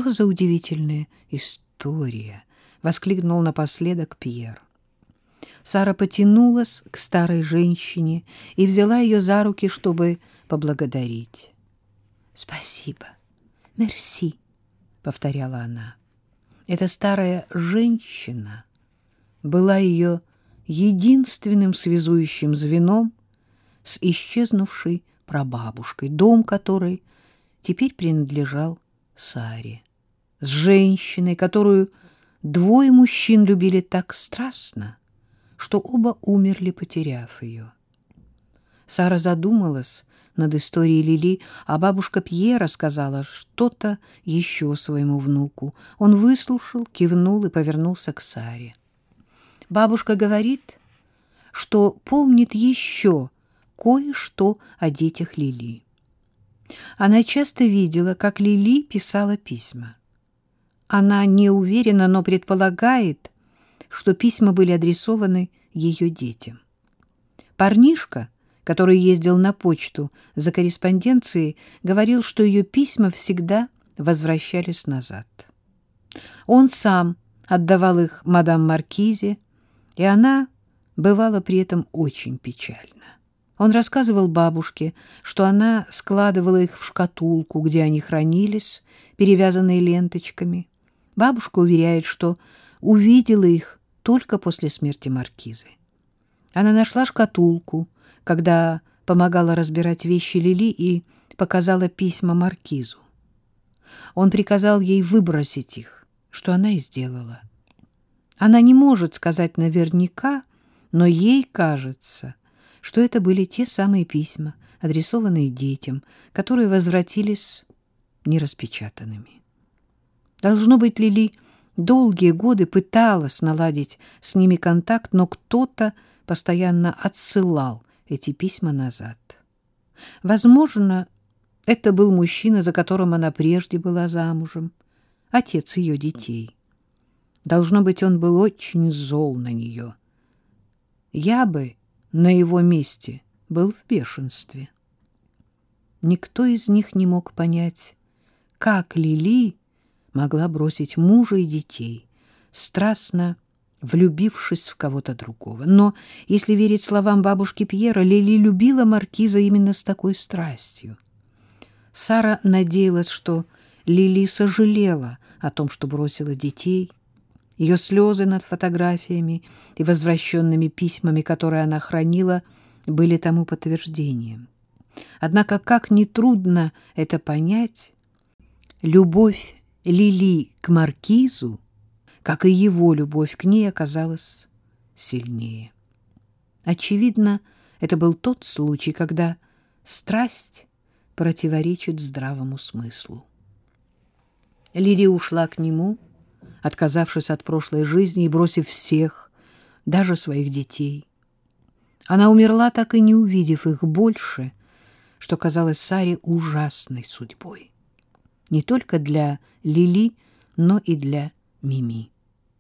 «Что за удивительная история!» — воскликнул напоследок Пьер. Сара потянулась к старой женщине и взяла ее за руки, чтобы поблагодарить. «Спасибо, мерси», — повторяла она. Эта старая женщина была ее единственным связующим звеном с исчезнувшей прабабушкой, дом которой теперь принадлежал Саре, с женщиной, которую двое мужчин любили так страстно, что оба умерли, потеряв ее. Сара задумалась над историей Лили, а бабушка Пьера сказала что-то еще своему внуку. Он выслушал, кивнул и повернулся к Саре. Бабушка говорит, что помнит еще кое-что о детях Лили. Она часто видела, как Лили писала письма. Она не уверена, но предполагает, что письма были адресованы ее детям. Парнишка, который ездил на почту за корреспонденцией, говорил, что ее письма всегда возвращались назад. Он сам отдавал их мадам Маркизе, и она бывала при этом очень печальна. Он рассказывал бабушке, что она складывала их в шкатулку, где они хранились, перевязанные ленточками. Бабушка уверяет, что увидела их только после смерти маркизы. Она нашла шкатулку, когда помогала разбирать вещи Лили, и показала письма маркизу. Он приказал ей выбросить их, что она и сделала. Она не может сказать наверняка, но ей кажется, что это были те самые письма, адресованные детям, которые возвратились нераспечатанными. Должно быть, Лили долгие годы пыталась наладить с ними контакт, но кто-то постоянно отсылал эти письма назад. Возможно, это был мужчина, за которым она прежде была замужем, отец ее детей. Должно быть, он был очень зол на нее. Я бы на его месте был в бешенстве. Никто из них не мог понять, как Лили могла бросить мужа и детей, страстно влюбившись в кого-то другого. Но, если верить словам бабушки Пьера, Лили любила маркиза именно с такой страстью. Сара надеялась, что Лили сожалела о том, что бросила детей. Ее слезы над фотографиями и возвращенными письмами, которые она хранила, были тому подтверждением. Однако, как нетрудно это понять, любовь Лили к маркизу, как и его любовь к ней, оказалась сильнее. Очевидно, это был тот случай, когда страсть противоречит здравому смыслу. Лили ушла к нему, отказавшись от прошлой жизни и бросив всех, даже своих детей. Она умерла, так и не увидев их больше, что казалось Саре ужасной судьбой. Не только для Лили, но и для Мими.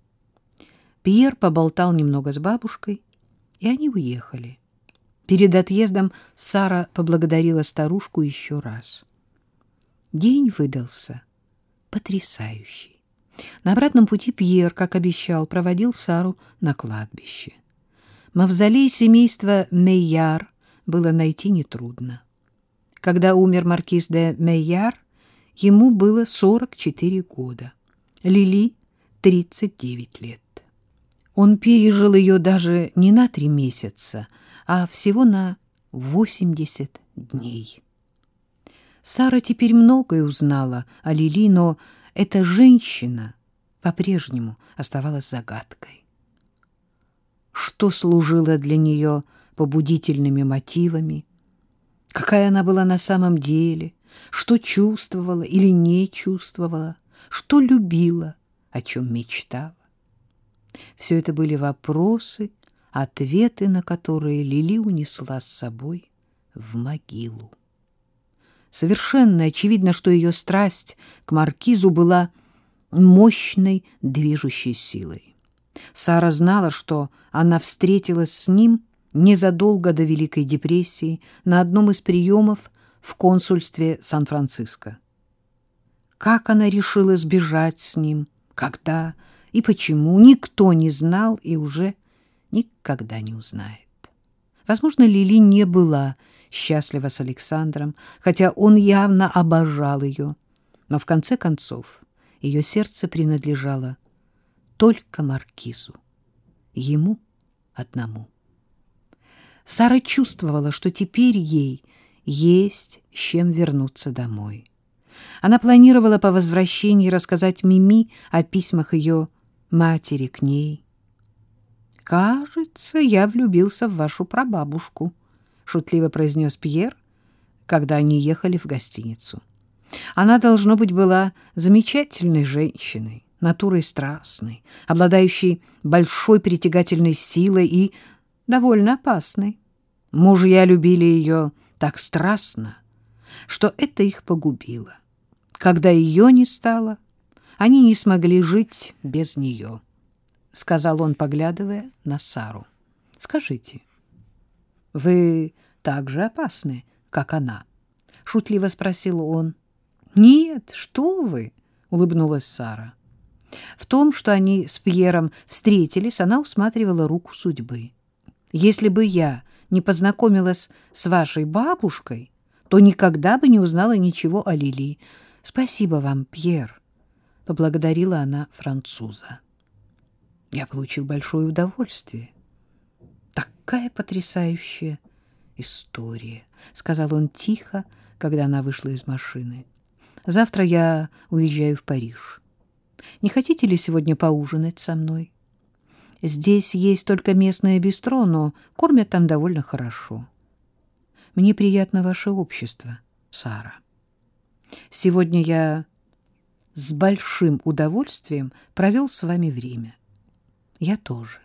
Пьер поболтал немного с бабушкой, и они уехали. Перед отъездом Сара поблагодарила старушку еще раз. День выдался потрясающий. На обратном пути Пьер, как обещал, проводил Сару на кладбище. Мавзолей семейства Мейяр было найти нетрудно. Когда умер маркиз де Мейяр, ему было 44 года, Лили — 39 лет. Он пережил ее даже не на 3 месяца, а всего на 80 дней. Сара теперь многое узнала о Лили, но эта женщина по-прежнему оставалась загадкой. Что служило для нее побудительными мотивами? Какая она была на самом деле? Что чувствовала или не чувствовала? Что любила, о чем мечтала? Все это были вопросы, ответы на которые Лили унесла с собой в могилу. Совершенно очевидно, что ее страсть к маркизу была мощной движущей силой. Сара знала, что она встретилась с ним незадолго до Великой депрессии на одном из приемов в консульстве Сан-Франциско. Как она решила сбежать с ним, когда и почему, никто не знал и уже никогда не узнает. Возможно, Лили не была счастлива с Александром, хотя он явно обожал ее, но в конце концов ее сердце принадлежало только маркизу, ему одному. Сара чувствовала, что теперь ей есть с чем вернуться домой. Она планировала по возвращении рассказать Мими о письмах ее матери к ней. «Кажется, я влюбился в вашу прабабушку», — шутливо произнес Пьер, когда они ехали в гостиницу. Она, должно быть, была замечательной женщиной, натурой страстной, обладающей большой притягательной силой и довольно опасной. Мужья любили ее так страстно, что это их погубило. Когда ее не стало, они не смогли жить без нее, — сказал он, поглядывая на Сару. — Скажите, вы так же опасны, как она? — шутливо спросил он. — Нет, что вы, — улыбнулась Сара. В том, что они с Пьером встретились, она усматривала руку судьбы. Если бы я не познакомилась с вашей бабушкой, то никогда бы не узнала ничего о Лили. Спасибо вам, Пьер, — поблагодарила она француза. Я получил большое удовольствие. Такая потрясающая история, — сказал он тихо, когда она вышла из машины. Завтра я уезжаю в Париж. Не хотите ли сегодня поужинать со мной? Здесь есть только местное бистро, но кормят там довольно хорошо. Мне приятно ваше общество, Сара. Сегодня я с большим удовольствием провел с вами время. Я тоже.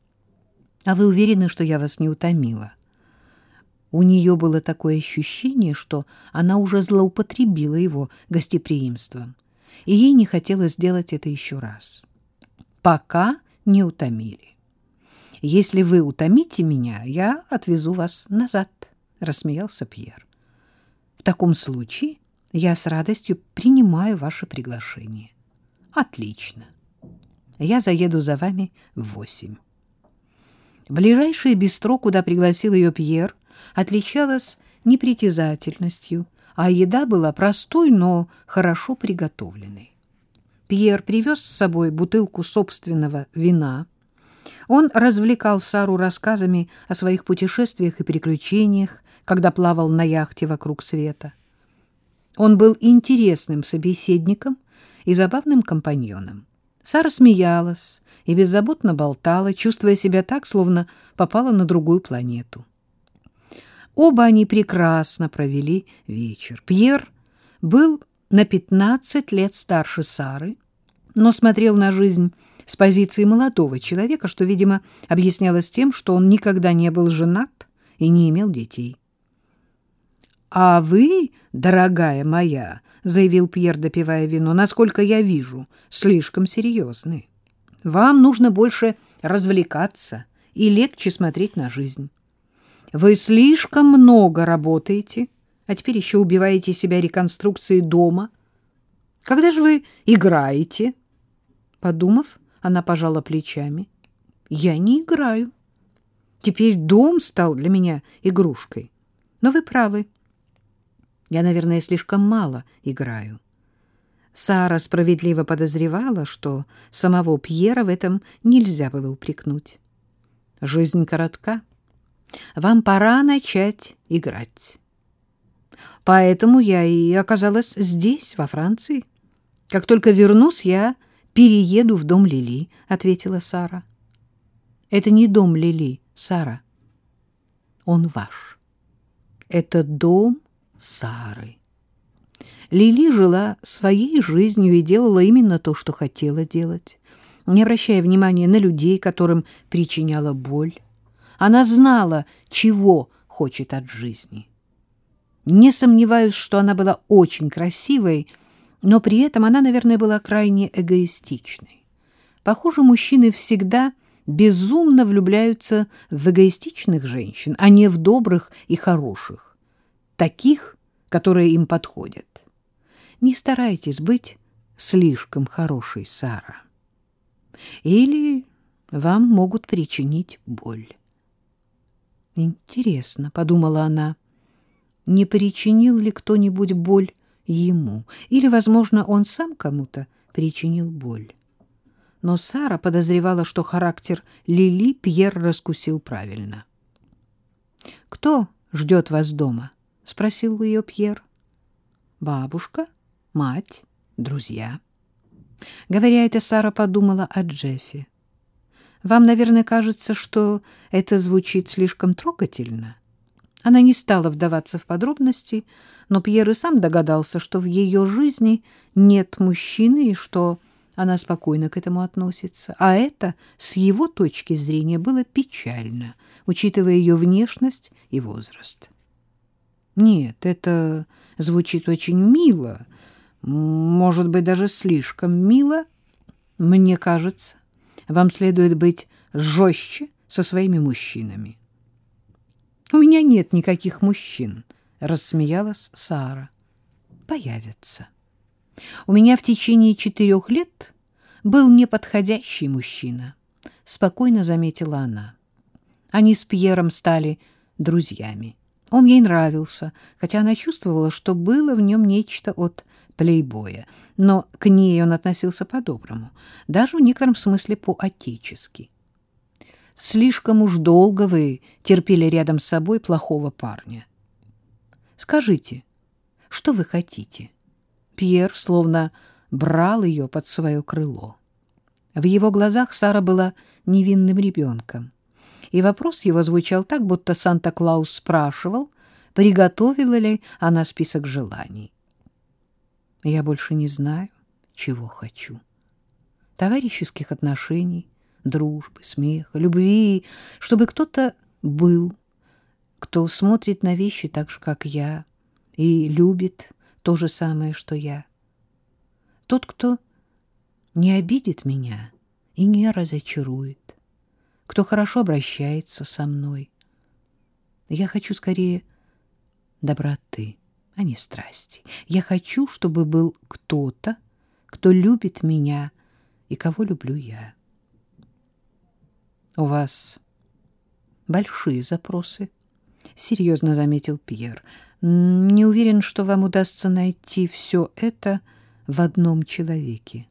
А вы уверены, что я вас не утомила? У нее было такое ощущение, что она уже злоупотребила его гостеприимством, и ей не хотелось сделать это еще раз. Пока не утомили. Если вы утомите меня, я отвезу вас назад, — рассмеялся Пьер. В таком случае я с радостью принимаю ваше приглашение. Отлично. Я заеду за вами в 8. Ближайшее бистро, куда пригласил ее Пьер, отличалось непритязательностью, а еда была простой, но хорошо приготовленной. Пьер привез с собой бутылку собственного вина. Он развлекал Сару рассказами о своих путешествиях и приключениях, когда плавал на яхте вокруг света. Он был интересным собеседником и забавным компаньоном. Сара смеялась и беззаботно болтала, чувствуя себя так, словно попала на другую планету. Оба они прекрасно провели вечер. Пьер был на 15 лет старше Сары, но смотрел на жизнь с позиции молодого человека, что, видимо, объяснялось тем, что он никогда не был женат и не имел детей. — А вы, дорогая моя, — заявил Пьер, допивая вино, — насколько я вижу, слишком серьезны. Вам нужно больше развлекаться и легче смотреть на жизнь. Вы слишком много работаете, а теперь еще убиваете себя реконструкцией дома. Когда же вы играете? Подумав, она пожала плечами. Я не играю. Теперь дом стал для меня игрушкой. Но вы правы. Я, наверное, слишком мало играю. Сара справедливо подозревала, что самого Пьера в этом нельзя было упрекнуть. Жизнь коротка. Вам пора начать играть. Поэтому я и оказалась здесь, во Франции. Как только вернусь, я перееду в дом Лили, — ответила Сара. Это не дом Лили, Сара. Он ваш. Это дом Сары. Лили жила своей жизнью и делала именно то, что хотела делать, не обращая внимания на людей, которым причиняла боль. Она знала, чего хочет от жизни. Не сомневаюсь, что она была очень красивой, но при этом она, наверное, была крайне эгоистичной. Похоже, мужчины всегда безумно влюбляются в эгоистичных женщин, а не в добрых и хороших, таких, которые им подходят. Не старайтесь быть слишком хорошей, Сара. Или вам могут причинить боль. Интересно, — подумала она, — не причинил ли кто-нибудь боль ему? Или, возможно, он сам кому-то причинил боль? Но Сара подозревала, что характер Лили Пьер раскусил правильно. — Кто ждет вас дома? — спросил ее Пьер. — Бабушка, мать, друзья. Говоря это, Сара подумала о Джеффе. Вам, наверное, кажется, что это звучит слишком трогательно. Она не стала вдаваться в подробности, но Пьер и сам догадался, что в ее жизни нет мужчины и что она спокойно к этому относится. А это, с его точки зрения, было печально, учитывая ее внешность и возраст. Нет, это звучит очень мило, может быть, даже слишком мило, мне кажется. Вам следует быть жестче со своими мужчинами. — У меня нет никаких мужчин, — рассмеялась Сара. — Появятся. У меня в течение 4 лет был неподходящий мужчина, — спокойно заметила она. Они с Пьером стали друзьями. Он ей нравился, хотя она чувствовала, что было в нем нечто от плейбоя, но к ней он относился по-доброму, даже в некотором смысле по-отечески. Слишком уж долго вы терпели рядом с собой плохого парня. Скажите, что вы хотите? Пьер словно брал ее под свое крыло. В его глазах Сара была невинным ребенком, и вопрос его звучал так, будто Санта-Клаус спрашивал, приготовила ли она список желаний. Я больше не знаю, чего хочу. Товарищеских отношений, дружбы, смеха, любви, чтобы кто-то был, кто смотрит на вещи так же, как я, и любит то же самое, что я. Тот, кто не обидит меня и не разочарует, кто хорошо обращается со мной. Я хочу скорее доброты, а не страсти. Я хочу, чтобы был кто-то, кто любит меня и кого люблю я. У вас большие запросы, — серьезно заметил Пьер. Не уверен, что вам удастся найти все это в одном человеке.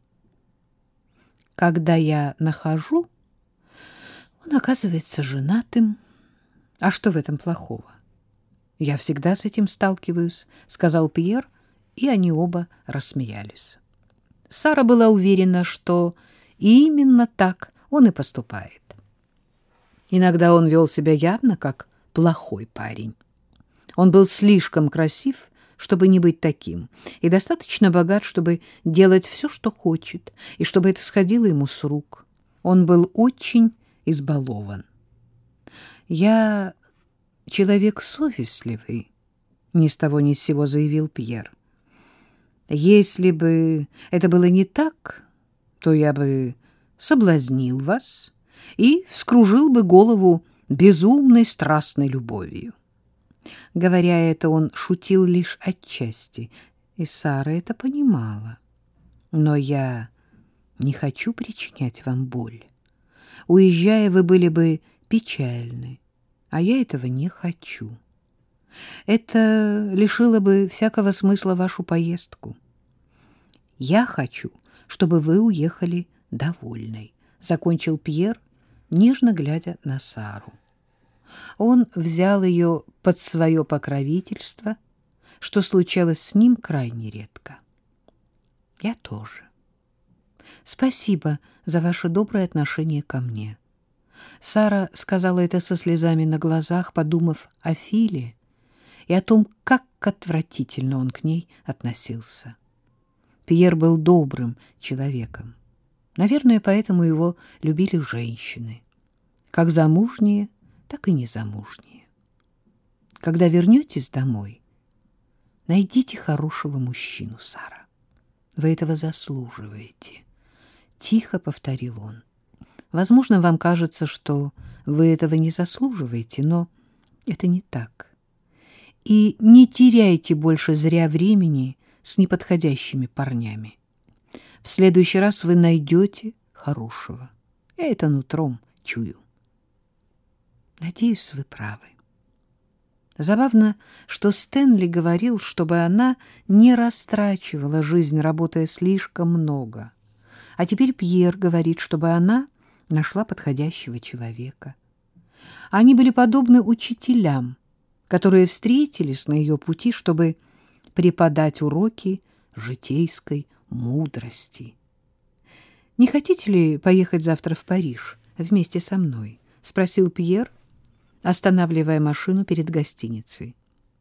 Когда я нахожу, он оказывается женатым. А что в этом плохого? Я всегда с этим сталкиваюсь, — сказал Пьер, и они оба рассмеялись. Сара была уверена, что именно так он и поступает. Иногда он вел себя явно как плохой парень. Он был слишком красив, чтобы не быть таким, и достаточно богат, чтобы делать все, что хочет, и чтобы это сходило ему с рук. Он был очень избалован. «Я человек совестливый», — ни с того ни с сего заявил Пьер. «Если бы это было не так, то я бы соблазнил вас и вскружил бы голову безумной страстной любовью». Говоря это, он шутил лишь отчасти, и Сара это понимала. «Но я не хочу причинять вам боль. Уезжая, вы были бы печальны, а я этого не хочу. Это лишило бы всякого смысла вашу поездку. Я хочу, чтобы вы уехали довольной», — закончил Пьер, нежно глядя на Сару. Он взял ее под свое покровительство, что случалось с ним крайне редко. «Я тоже. Спасибо за ваше доброе отношение ко мне». Сара сказала это со слезами на глазах, подумав о Филе и о том, как отвратительно он к ней относился. Пьер был добрым человеком. Наверное, поэтому его любили женщины, как замужние, так и незамужние. Когда вернетесь домой, найдите хорошего мужчину, Сара. Вы этого заслуживаете. Тихо повторил он. Возможно, вам кажется, что вы этого не заслуживаете, но это не так. И не теряйте больше зря времени с неподходящими парнями. В следующий раз вы найдете хорошего. Я это нутром чую. Надеюсь, вы правы. Забавно, что Стэнли говорил, чтобы она не растрачивала жизнь, работая слишком много. А теперь Пьер говорит, чтобы она нашла подходящего человека. Они были подобны учителям, которые встретились на ее пути, чтобы преподать уроки житейской мудрости. «Не хотите ли поехать завтра в Париж вместе со мной?» — спросил Пьер, останавливая машину перед гостиницей.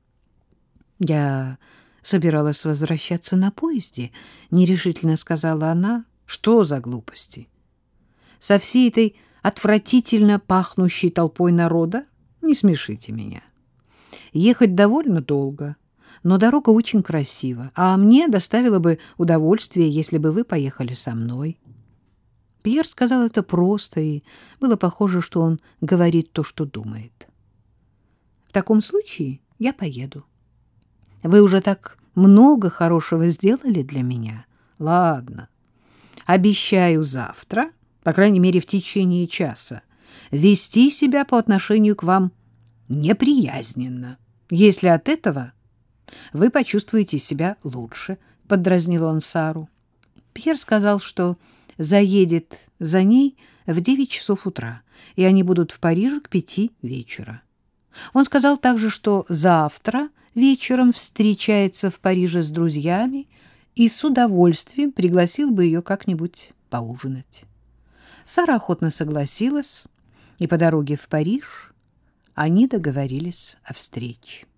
«Я собиралась возвращаться на поезде», — нерешительно сказала она. «Что за глупости? Со всей этой отвратительно пахнущей толпой народа не смешите меня. Ехать довольно долго, но дорога очень красива, а мне доставило бы удовольствие, если бы вы поехали со мной». Пьер сказал это просто, и было похоже, что он говорит то, что думает. «В таком случае я поеду. Вы уже так много хорошего сделали для меня. Ладно, обещаю завтра, по крайней мере в течение часа, вести себя по отношению к вам неприязненно. Если от этого вы почувствуете себя лучше», — поддразнил он Сару. Пьер сказал, что заедет за ней в 9 часов утра, и они будут в Париже к 5 вечера. Он сказал также, что завтра вечером встречается в Париже с друзьями и с удовольствием пригласил бы ее как-нибудь поужинать. Сара охотно согласилась, и по дороге в Париж они договорились о встрече.